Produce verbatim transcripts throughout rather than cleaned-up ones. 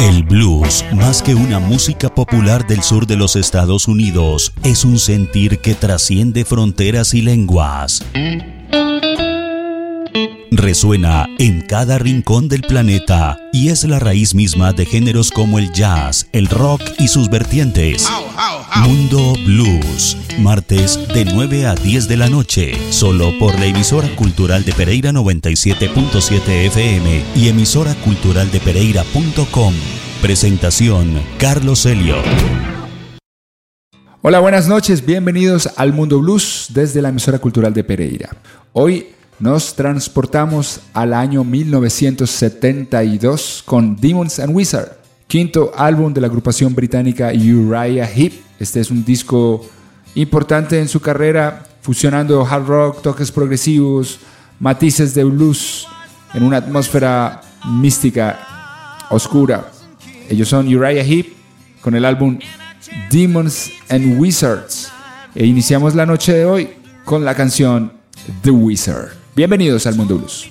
El blues, más que una música popular del sur de los Estados Unidos, es un sentir que trasciende fronteras y lenguas. Resuena en cada rincón del planeta y es la raíz misma de géneros como el jazz, el rock y sus vertientes. Mundo Blues, martes de nueve a diez de la noche, solo por la emisora cultural de Pereira noventa y siete punto siete F M y emisora cultural de pereira punto com. Presentación, Carlos Elliott. Hola, buenas noches, bienvenidos al Mundo Blues desde la emisora cultural de Pereira. Hoy nos transportamos al año mil novecientos setenta y dos con Demons and Wizards, quinto álbum de la agrupación británica Uriah Heep. Este es un disco importante en su carrera, fusionando hard rock, toques progresivos, matices de blues en una atmósfera mística, oscura. Ellos son Uriah Heep con el álbum Demons and Wizards. E iniciamos la noche de hoy con la canción The Wizard. Bienvenidos al Mundo Blues.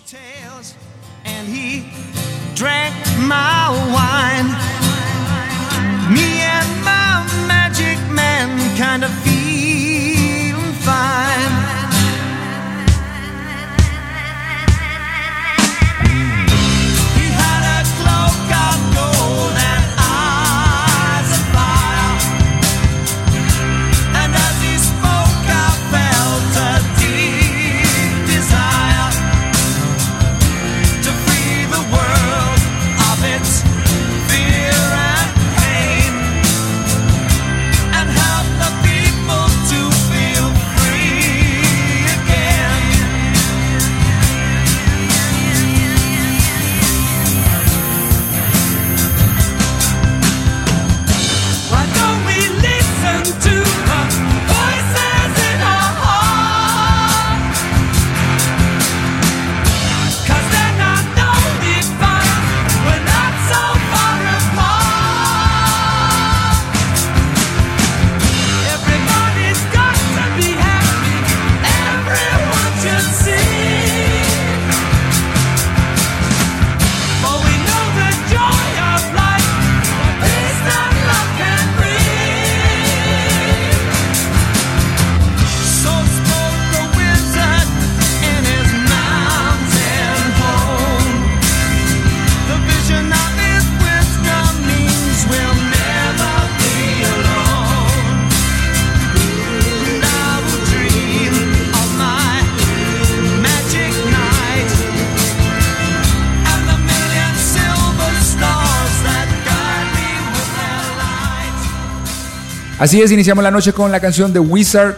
Así es, iniciamos la noche con la canción The Wizard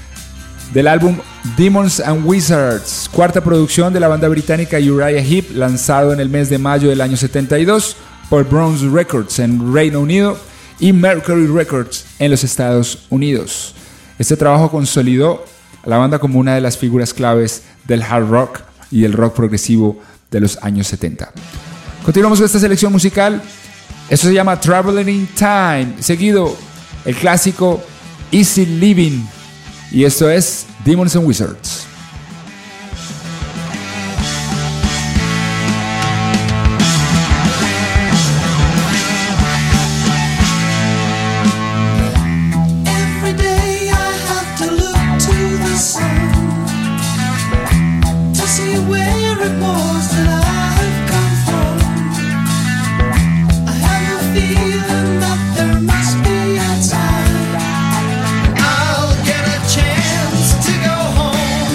del álbum Demons and Wizards, cuarta producción de la banda británica Uriah Heep, lanzado en el mes de mayo del año setenta y dos por Bronze Records en Reino Unido y Mercury Records en los Estados Unidos. Este trabajo consolidó a la banda como una de las figuras claves del hard rock y del rock progresivo de los años setenta. Continuamos con esta selección musical. Esto se llama Traveling in Time, seguido el clásico Easy Living, y esto es Demons and Wizards. I'll get a chance to go home.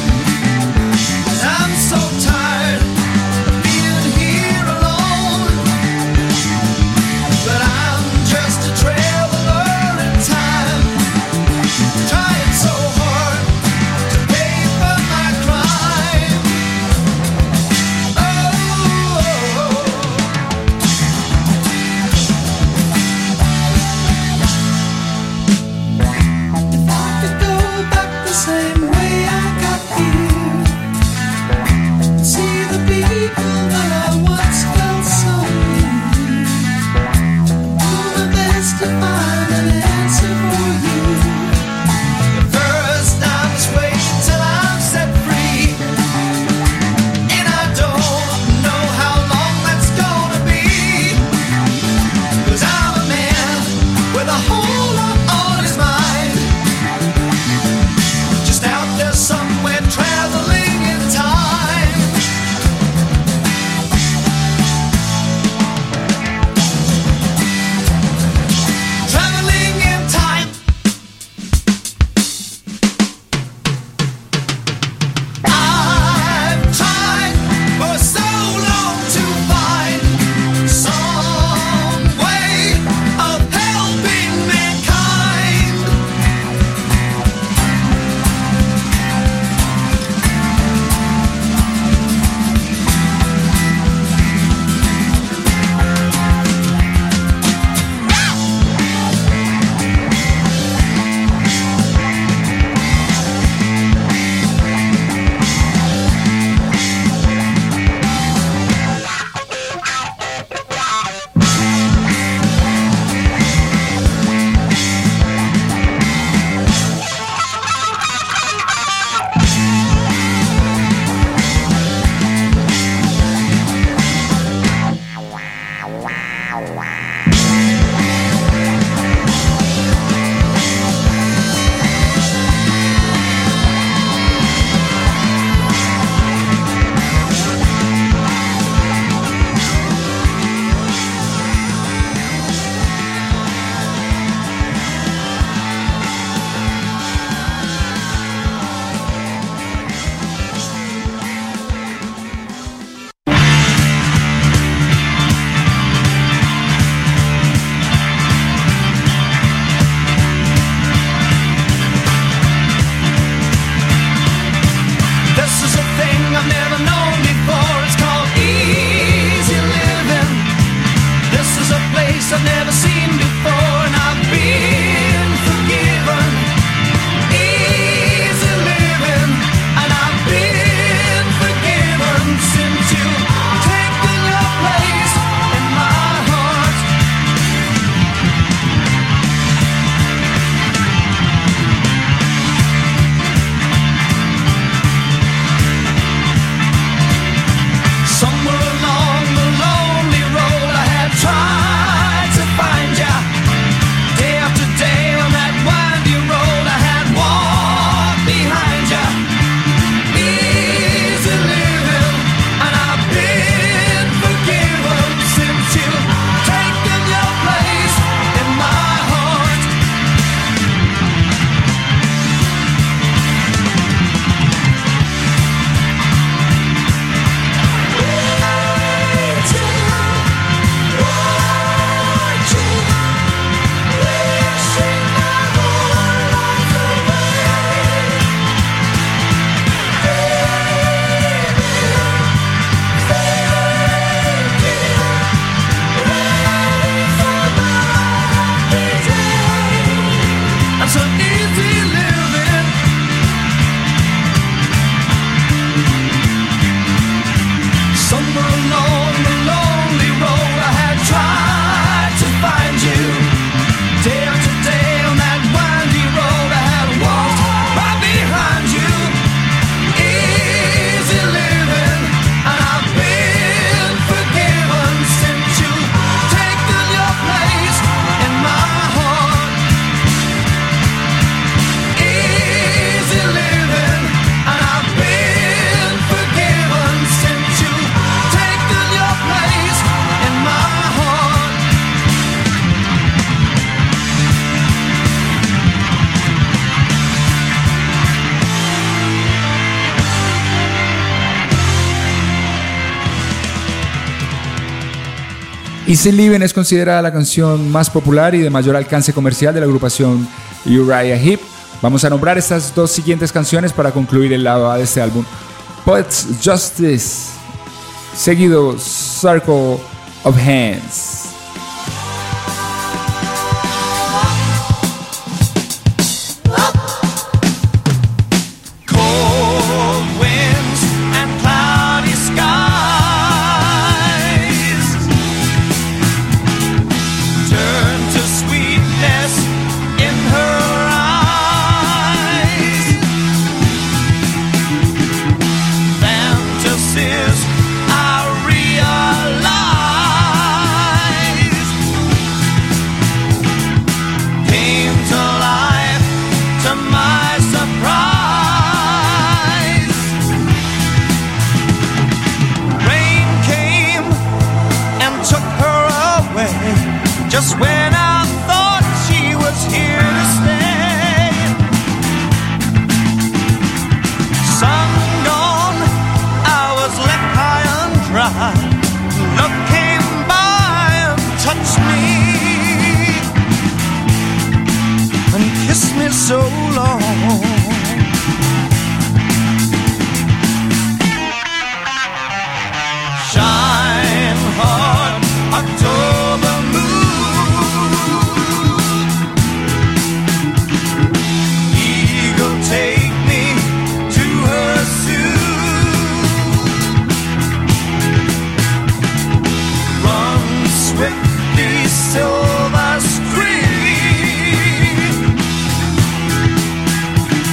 Easy Living es considerada la canción más popular y de mayor alcance comercial de la agrupación Uriah Heep. Vamos a nombrar estas dos siguientes canciones para concluir el lado A de este álbum. Poets Justice, seguido Circle of Hands. Silver stream.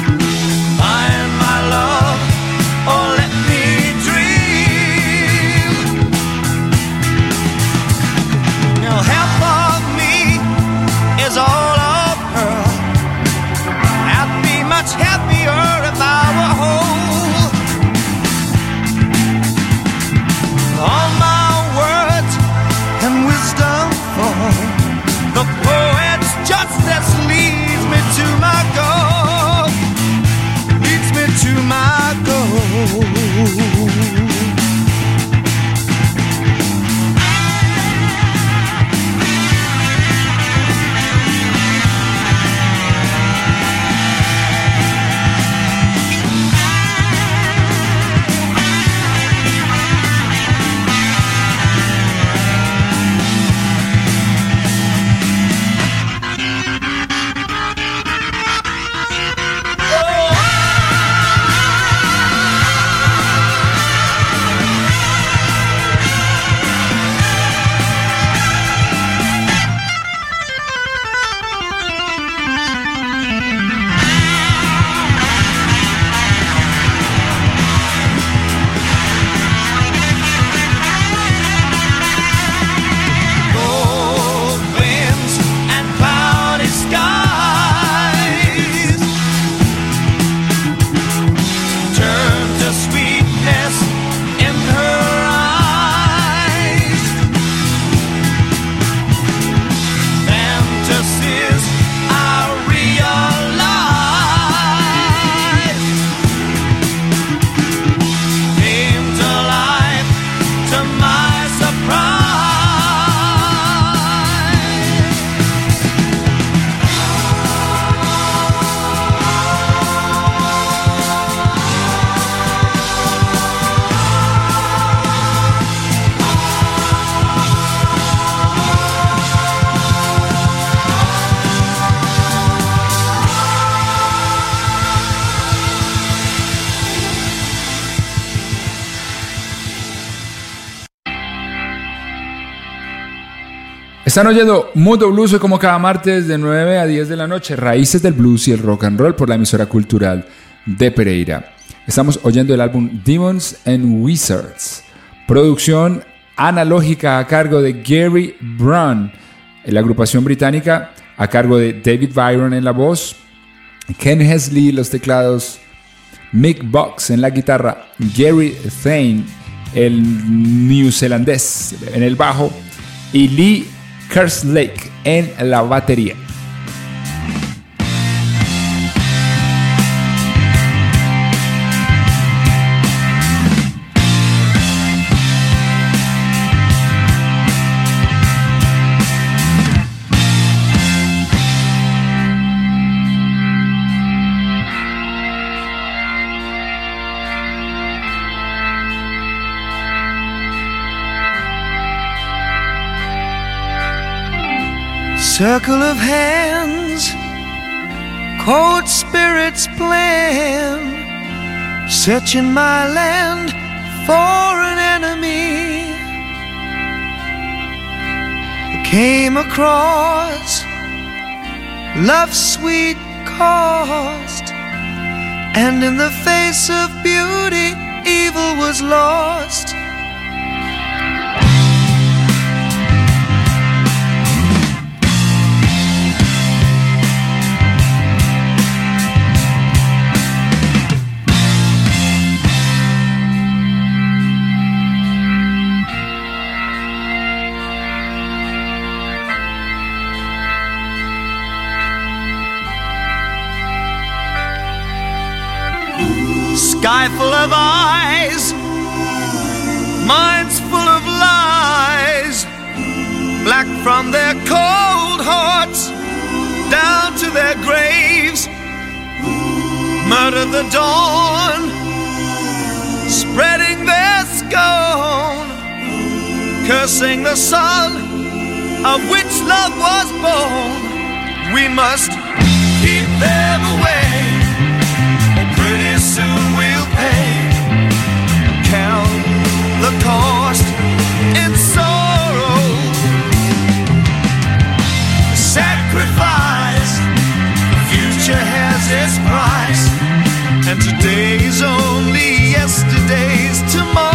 Están oyendo Mundo Blues hoy como cada martes de nueve a diez de la noche, raíces del blues y el rock and roll por la emisora cultural de Pereira. Estamos oyendo el álbum Demons and Wizards, producción analógica a cargo de Gary Brown, la agrupación británica a cargo de David Byron en la voz, Ken Hesley los teclados, Mick Box en la guitarra, Gary Thane el neozelandés en el bajo y Lee Kerslake en la batería. Circle of hands, cold spirits plan, searching my land for an enemy. Came across love's sweet cost, and in the face of beauty, evil was lost. Sky full of eyes, minds full of lies, black from their cold hearts down to their graves. Murder the dawn, spreading their scorn, cursing the sun of which love was born. We must keep them away. Pretty soon we'll pay, count the cost in sorrow. Sacrifice, the future has its price, and today's only yesterday's tomorrow.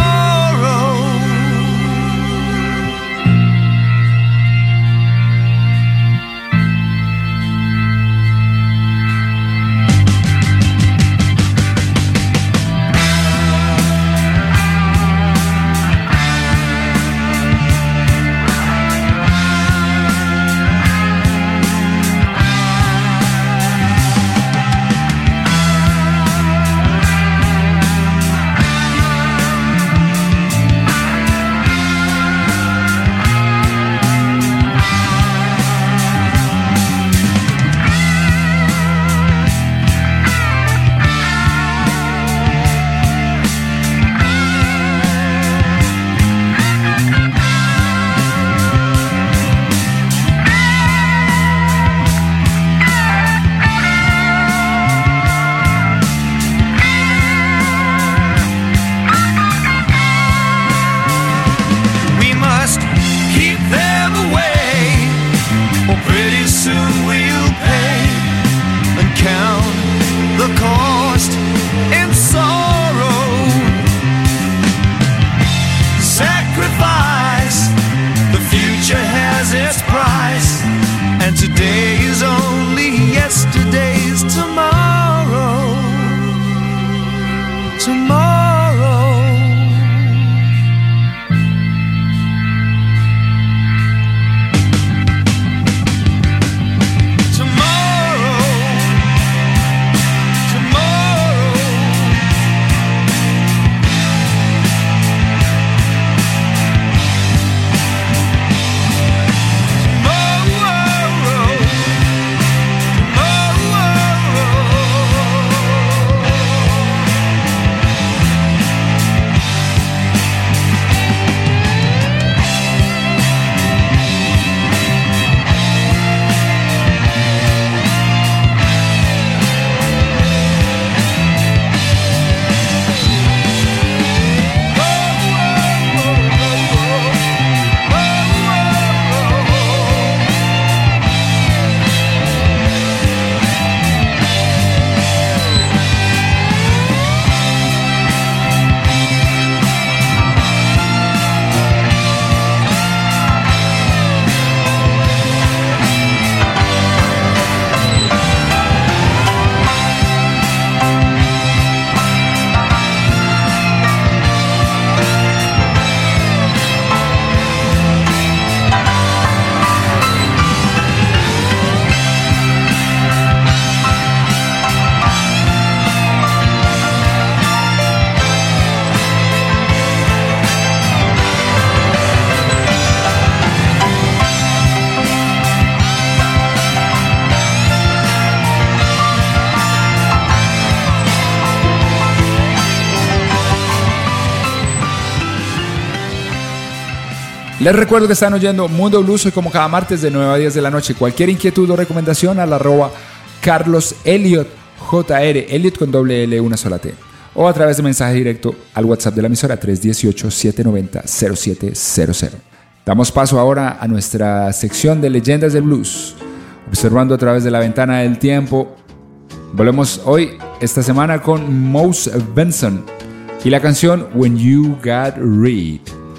Les recuerdo que están oyendo Mundo Blues hoy como cada martes de nueve a diez de la noche. Cualquier inquietud o recomendación al arroba Carlos Elliot, J R, Elliot con doble L, una sola T. O a través de mensaje directo al WhatsApp de la emisora tres uno ocho, siete nueve cero, cero siete cero cero. Damos paso ahora a nuestra sección de leyendas del blues. Observando a través de la ventana del tiempo, volvemos hoy, esta semana, con Mose Benson y la canción When You Got Rid.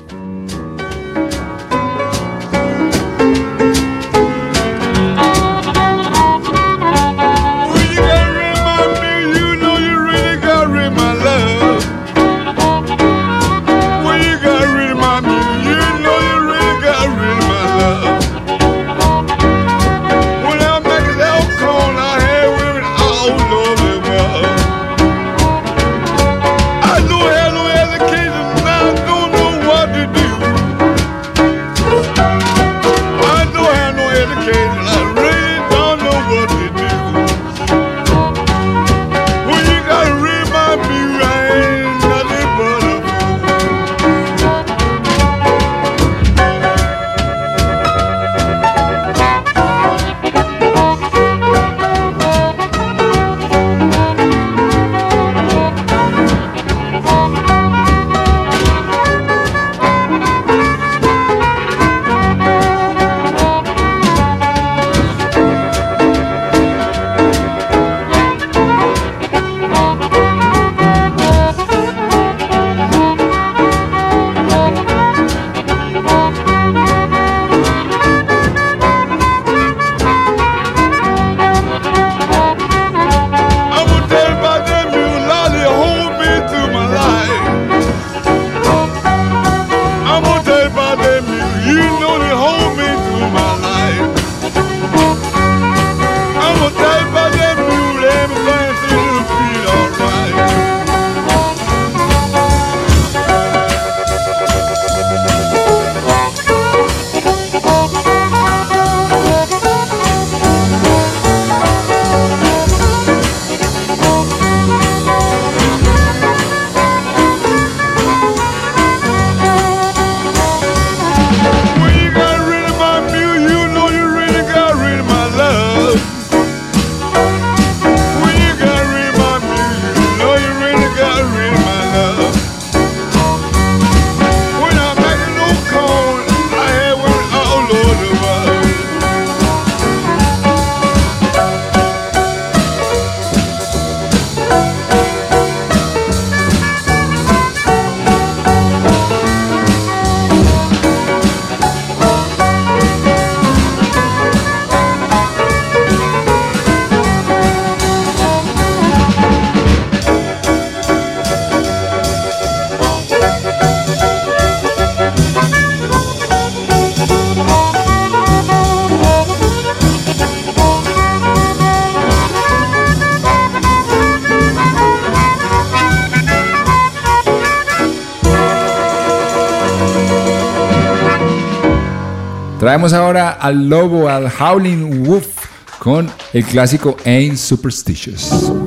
Traemos ahora al lobo, al Howling Wolf, con el clásico Ain't Superstitious.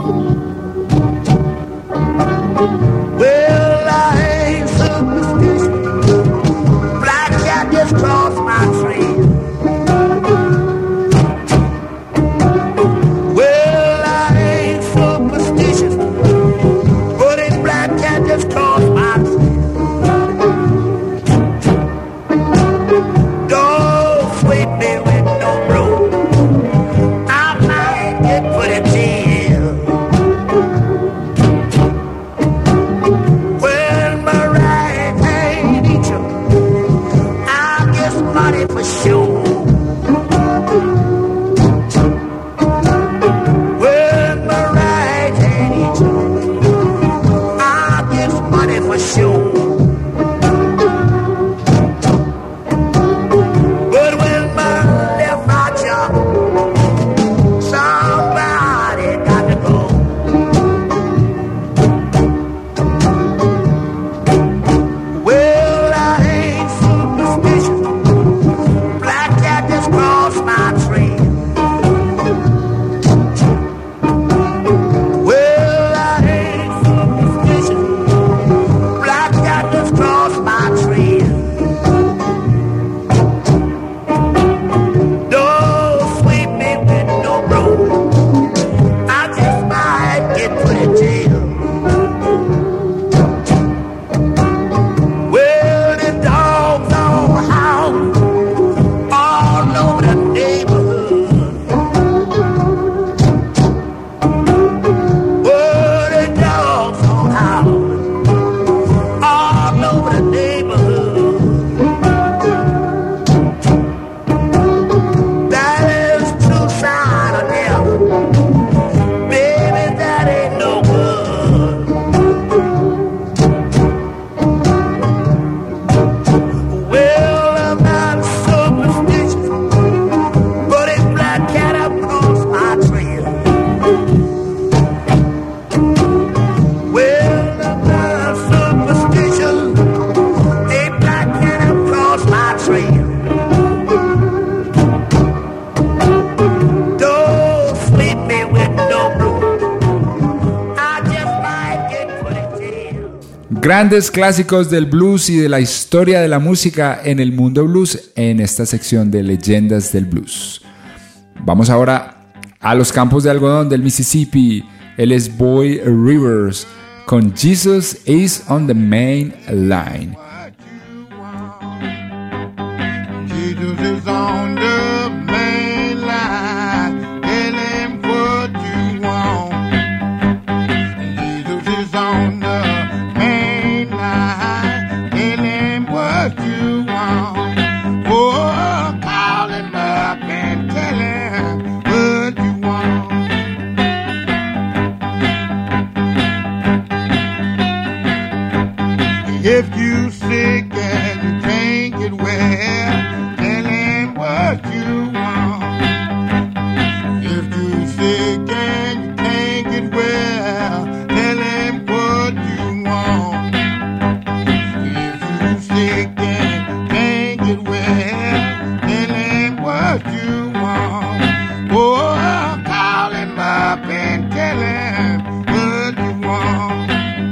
Well, I ain't superstitious. Black cat just crossed my trail. Well, I ain't superstitious, but this black cat just crossed my trail. Sweep me with no broom. I might get put in jail. grandes clásicos del blues y de la historia de la música en el mundo blues en esta sección de leyendas del blues. Vamos ahora a los campos de algodón del Mississippi. Él es Boy Rivers con Jesus is on the Main Line. Jesus is on the main line. Tell him what you want. Jesus is on the main line. Tell him what you want. Oh, call him up and tell him what you want. If you sick and you can't get well, what you want. If you sick and you can't get well, tell him what you want. If you sick and you can't get well, tell him what you want. Oh, call him up and tell him what you want.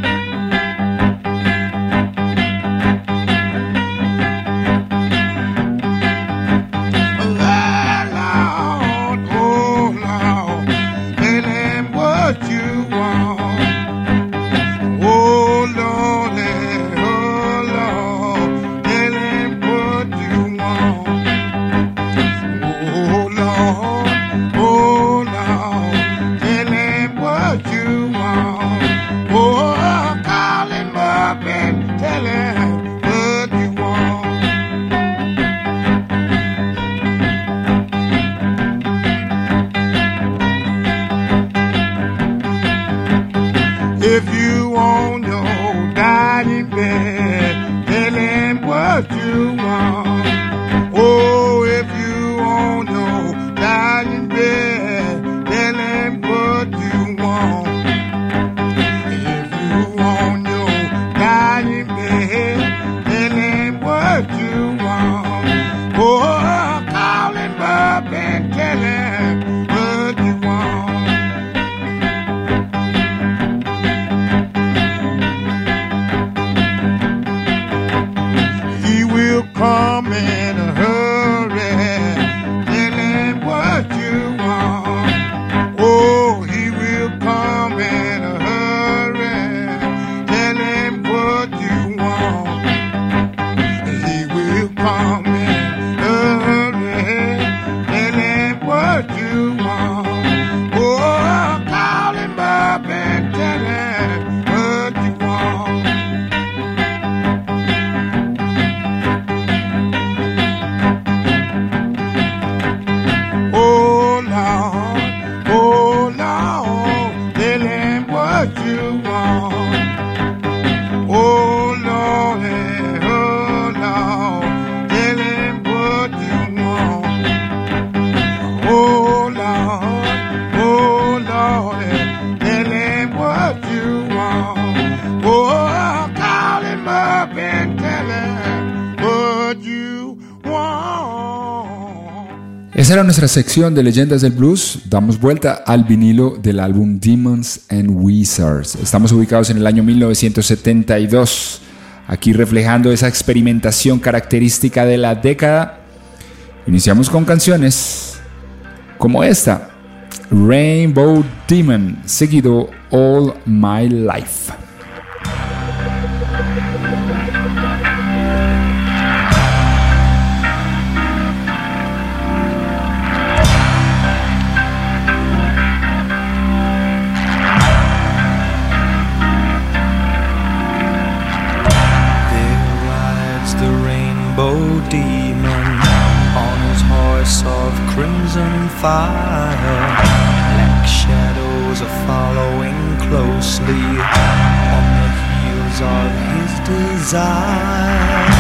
If you want your dying bed, tell him what you want. Oh, if you want your dying bed, tell him what you want. If you want your dying bed, tell him what you want. Oh, call him up and tell him what you want. Come in a hurry, tell him what you want. Oh, he will come in a hurry, tell him what you want. He will come in a hurry, tell him what you want. Oh, call him up and tell him what you want. Esa era nuestra sección de leyendas del blues. Damos vuelta al vinilo del álbum Demons and Wizards. Estamos ubicados en el año mil novecientos setenta y dos, aquí reflejando esa experimentación característica de la década. Iniciamos con canciones como esta, Rainbow Demon, seguido All My Life. Demon on his horse of crimson fire, black shadows are following closely on the heels of his desire.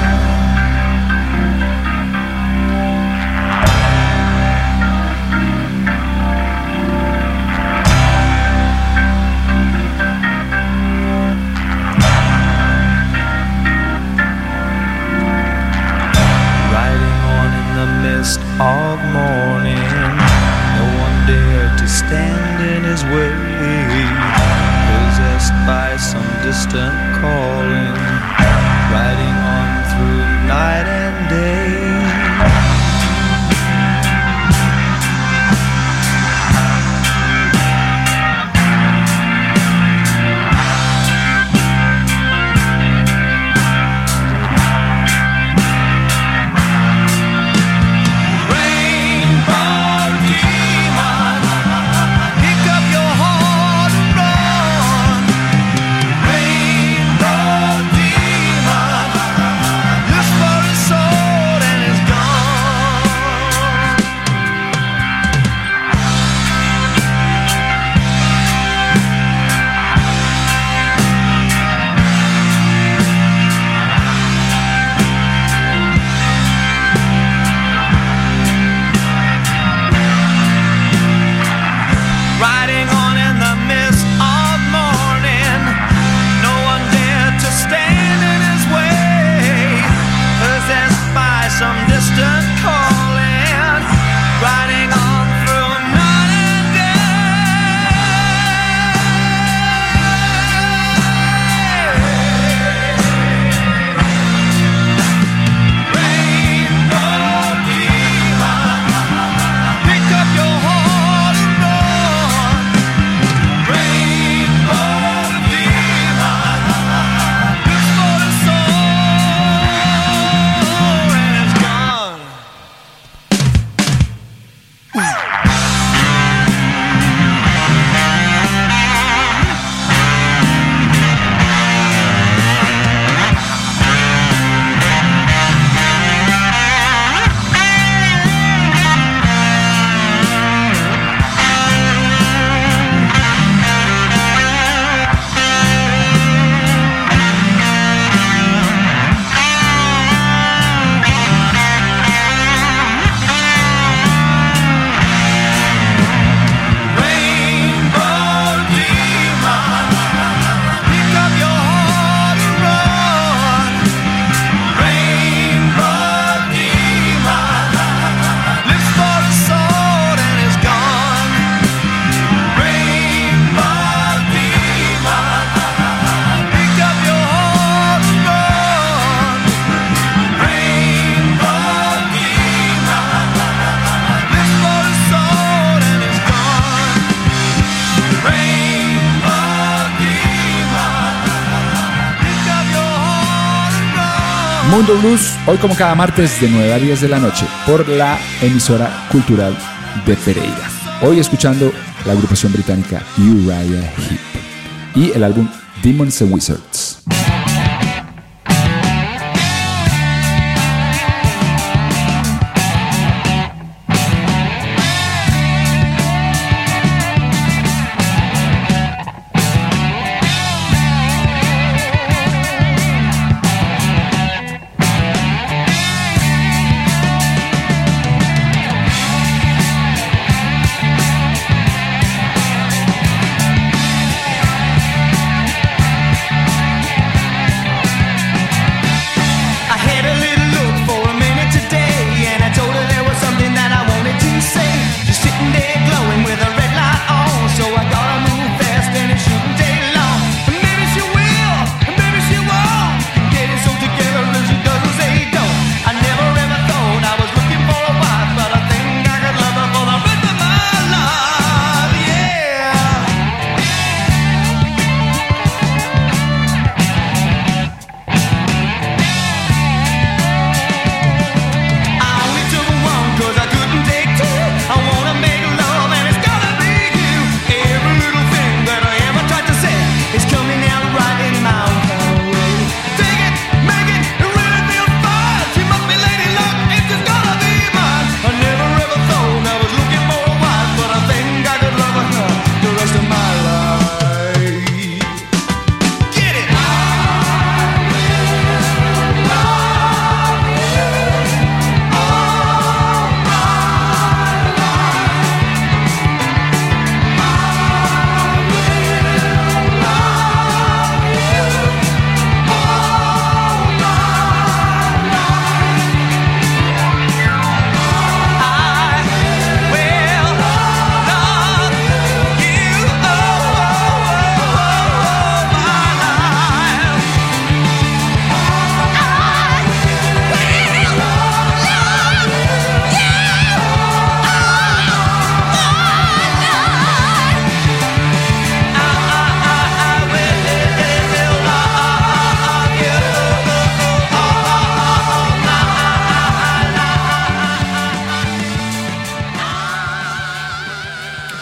Of morning, no one dared to stand in his way, possessed possessed by some distant calling, riding on through night and day. Mundo Blues, hoy como cada martes de nueve a diez de la noche por la emisora cultural de Pereira. Hoy escuchando la agrupación británica Uriah Heep y el álbum Demons and Wizards.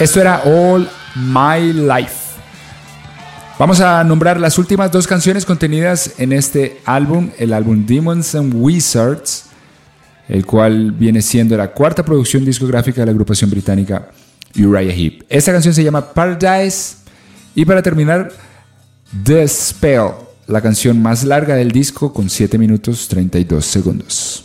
Esto era All My Life. Vamos a nombrar las últimas dos canciones contenidas en este álbum, el álbum Demons and Wizards, el cual viene siendo la cuarta producción discográfica de la agrupación británica Uriah Heep. Esta canción se llama Paradise. Y para terminar, The Spell, la canción más larga del disco con siete minutos treinta y dos segundos.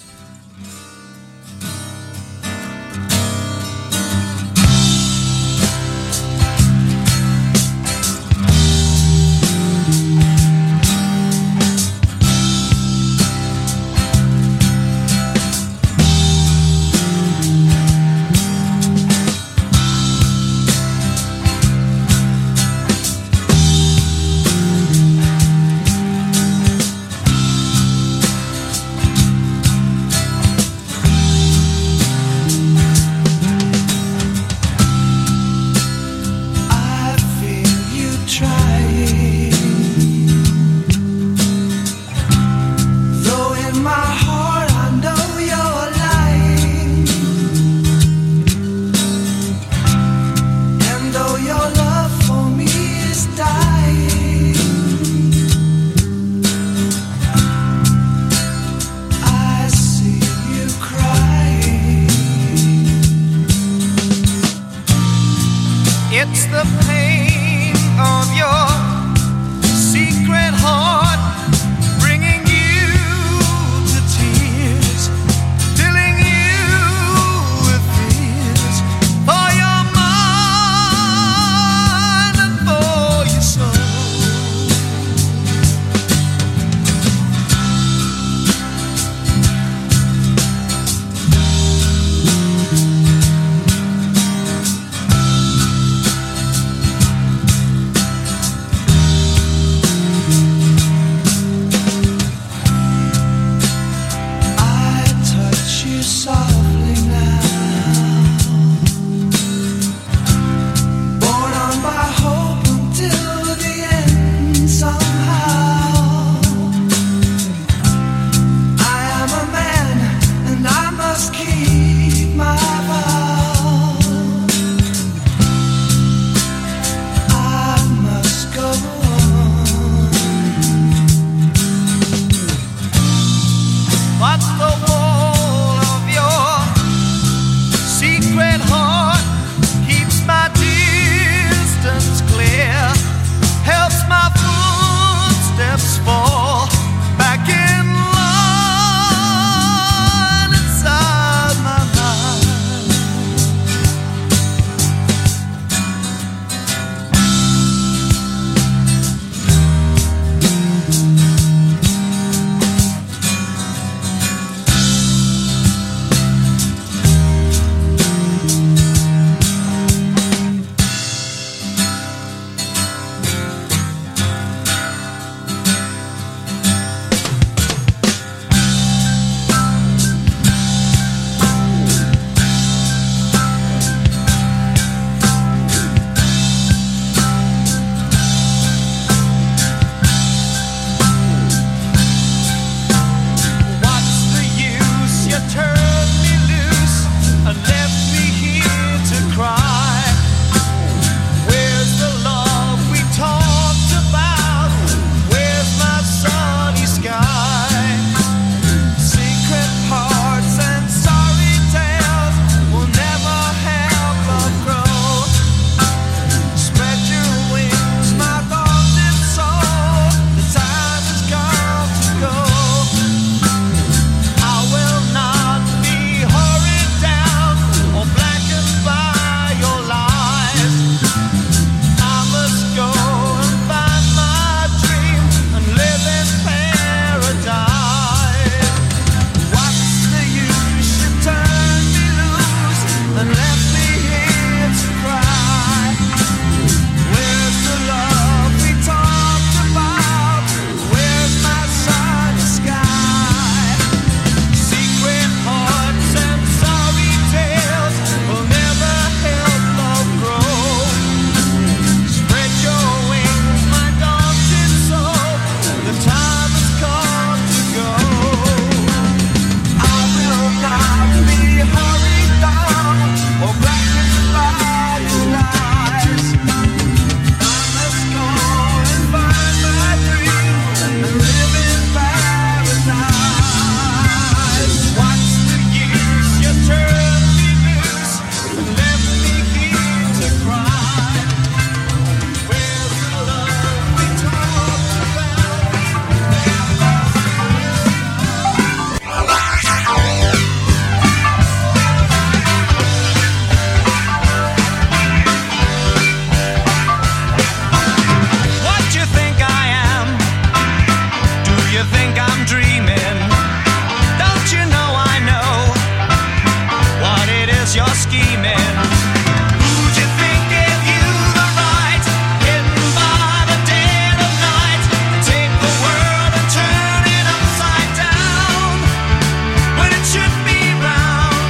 scheming. Who'd you think gave you the right, hidden by the dead of night, to take the world and turn it upside down when it should be round?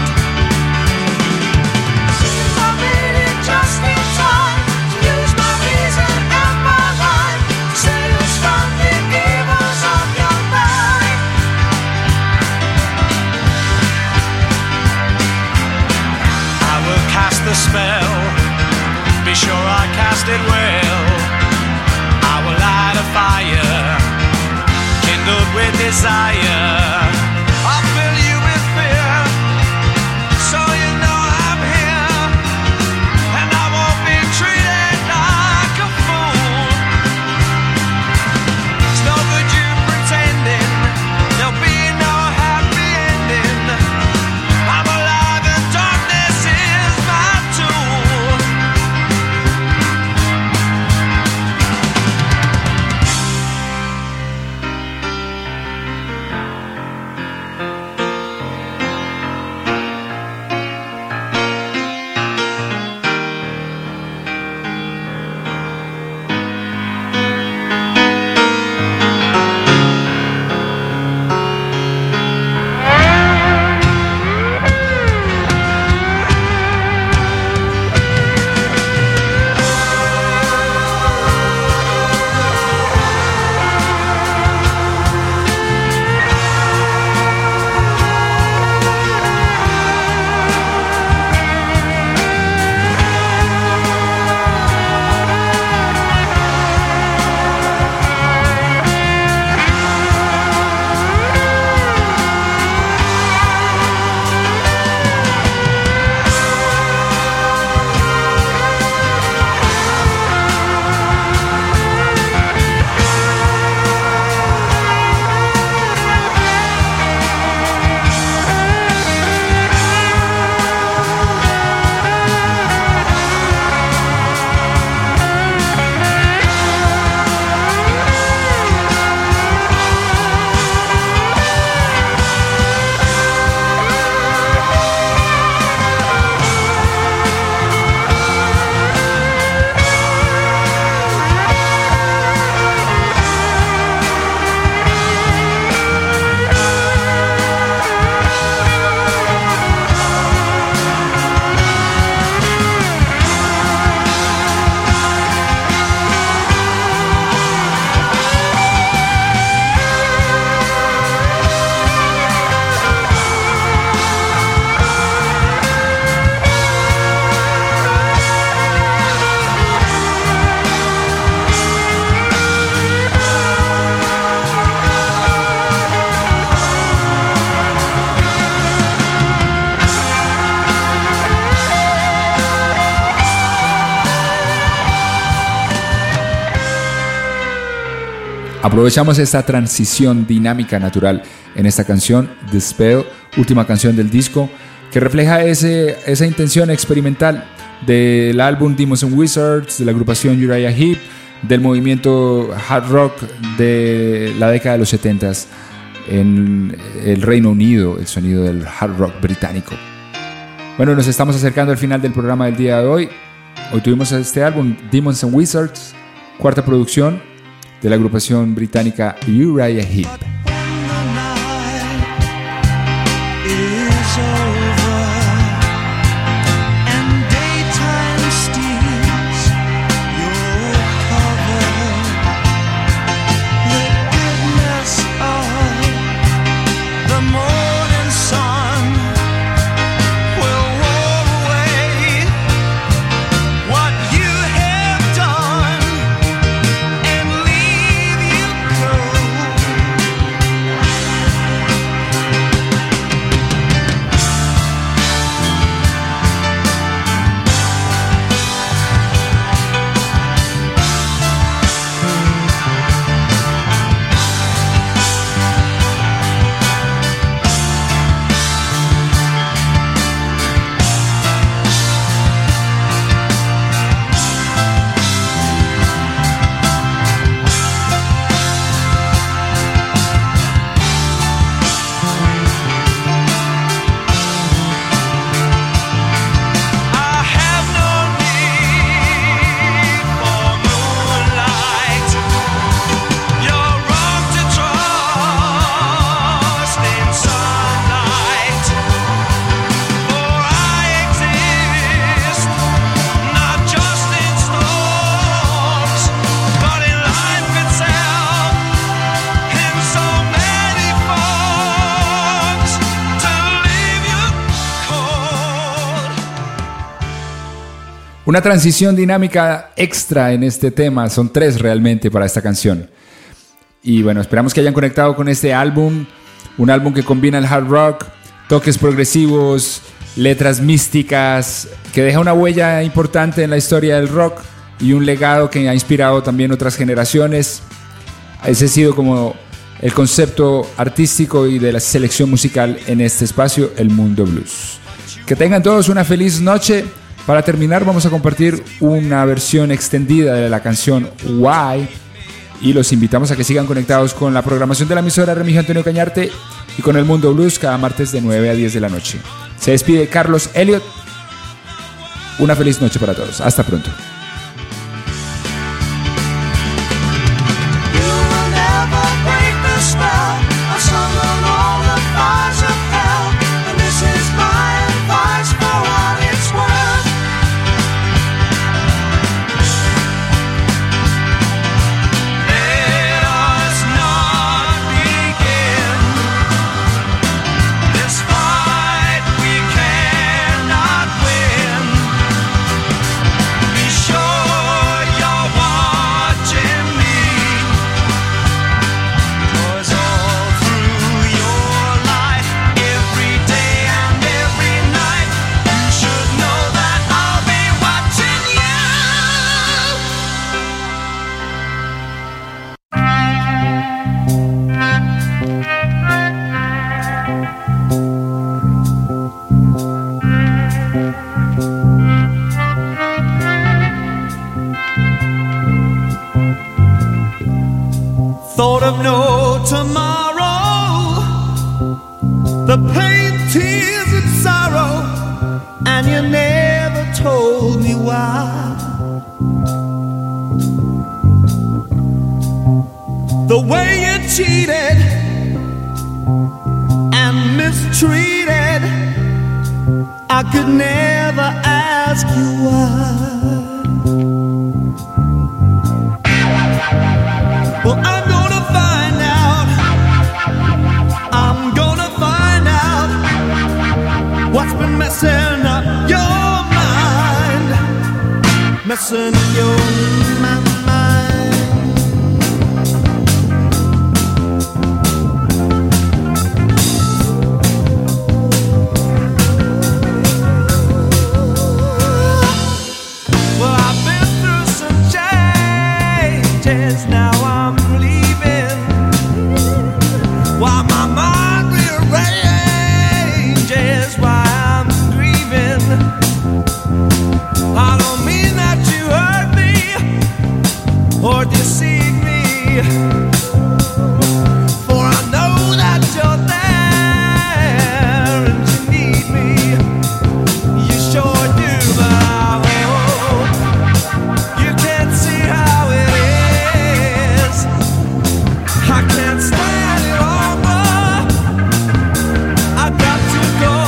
Seems I made it just in time to use my reason and my life to save us from the evils of your life. I will cast the spell, be sure I cast it well. I will light a fire, kindled with desire. I'll fill you with fear, so you know I'm here, and I won't be treated like a fool. It's no good you pretending, there'll be no happy ending. I'm alive and darkness is my tool. Aprovechamos esta transición dinámica natural en esta canción, The Spell, última canción del disco, que refleja ese, esa intención experimental del álbum Demons and Wizards, de la agrupación Uriah Heep, del movimiento hard rock de la década de los setentas en el Reino Unido, el sonido del hard rock británico. Bueno, nos estamos acercando al final del programa del día de hoy. Hoy tuvimos este álbum, Demons and Wizards, cuarta producción de la agrupación británica Uriah Heep. What you have done and leave you cold. Una transición dinámica extra en este tema, son tres realmente para esta canción. Y bueno, esperamos que hayan conectado con este álbum, un álbum que combina el hard rock, toques progresivos, letras místicas, que deja una huella importante en la historia del rock y un legado que ha inspirado también otras generaciones. Ese ha sido como el concepto artístico y de la selección musical en este espacio, El Mundo Blues. Que tengan todos una feliz noche. Para terminar, vamos a compartir una versión extendida de la canción Why y los invitamos a que sigan conectados con la programación de la emisora Remigio Antonio Cañarte y con El Mundo Blues cada martes de nueve a diez de la noche. Se despide Carlos Elliott. Una feliz noche para todos. Hasta pronto. Thought of no tomorrow, the pain, tears and sorrow, and you never told me why. The way you cheated and mistreated, I could never ask you why. Well, I'm gonna find out, I'm gonna find out what's been messing up your mind, messing up your mind. Well, I've been through some changes, now I'm leaving, while my mind rearranges, why I'm grieving. I don't mean that you hurt me or deceive me, for I know that you're there and you need me. You sure do, but I hope you can see how it is. I can't stand it longer, I got to go.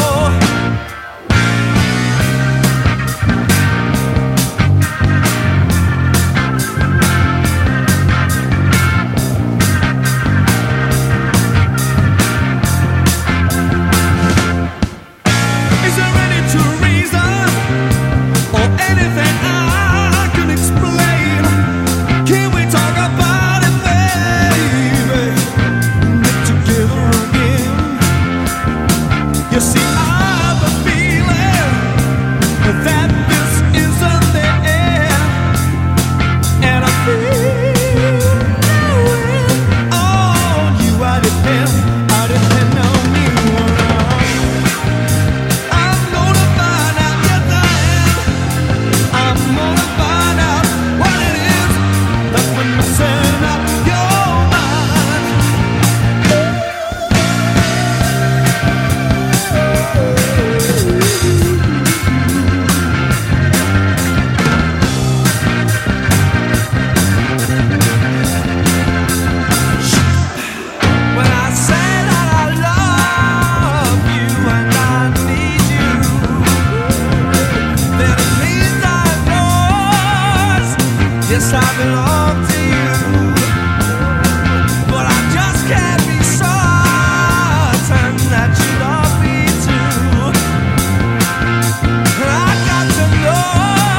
Is there any true reason or anything I can explain? Can we talk about it, baby? Get together again. You see, I've a feeling that this isn't the end, and I feel on you. I depend, I depend on you. I'm gonna find out, yes I am. I'm gonna find out what it is that's been messing up your mind. When I say that I love you and I need you, then it means I'm yours. Yes, I belong to you, but I just can't be certain that you love me too. And I got to know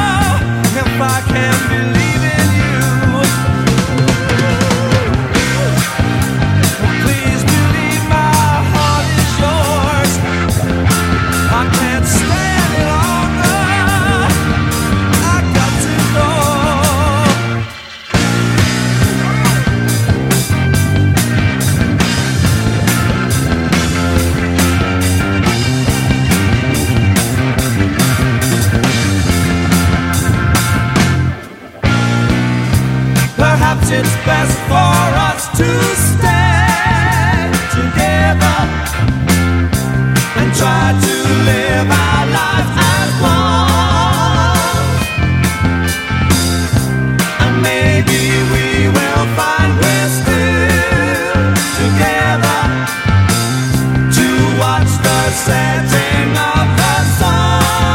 best for us to stand together and try to live our lives as one. And maybe we will find we're still together to watch the setting of the sun.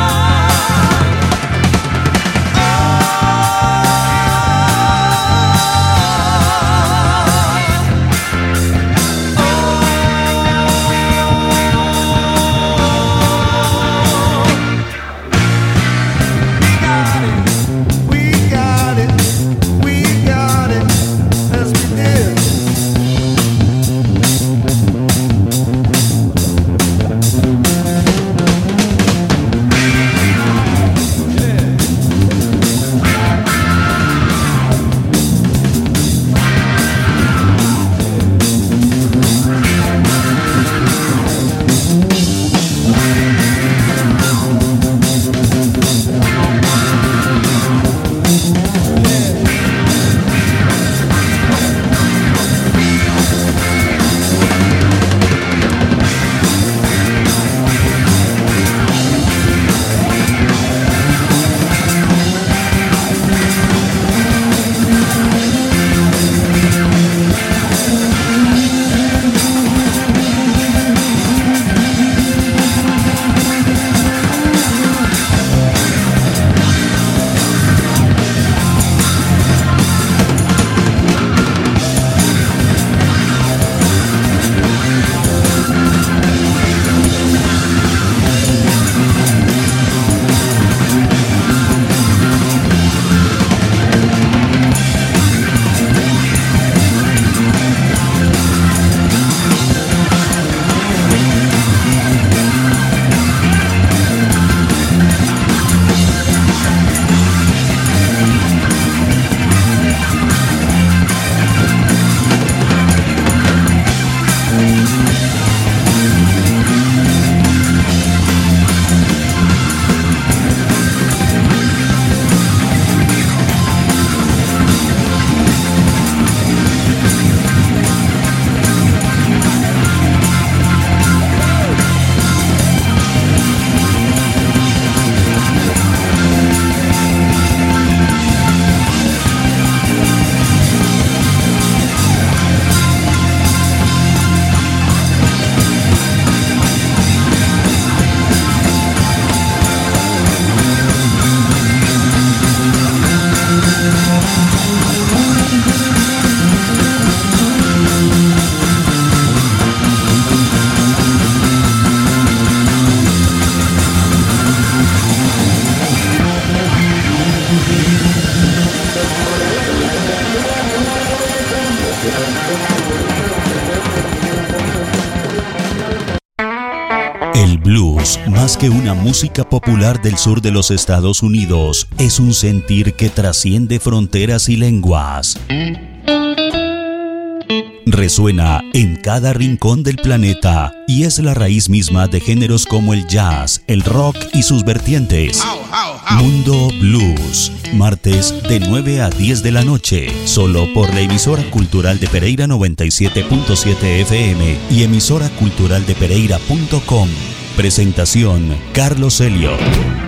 El blues, más que una música popular del sur de los Estados Unidos, es un sentir que trasciende fronteras y lenguas. Resuena en cada rincón del planeta y es la raíz misma de géneros como el jazz, el rock y sus vertientes. Mundo Blues, martes de nueve a diez de la noche, solo por la emisora cultural de Pereira noventa y siete punto siete F M y emisora cultural de pereira punto com. Presentación Carlos Elliott.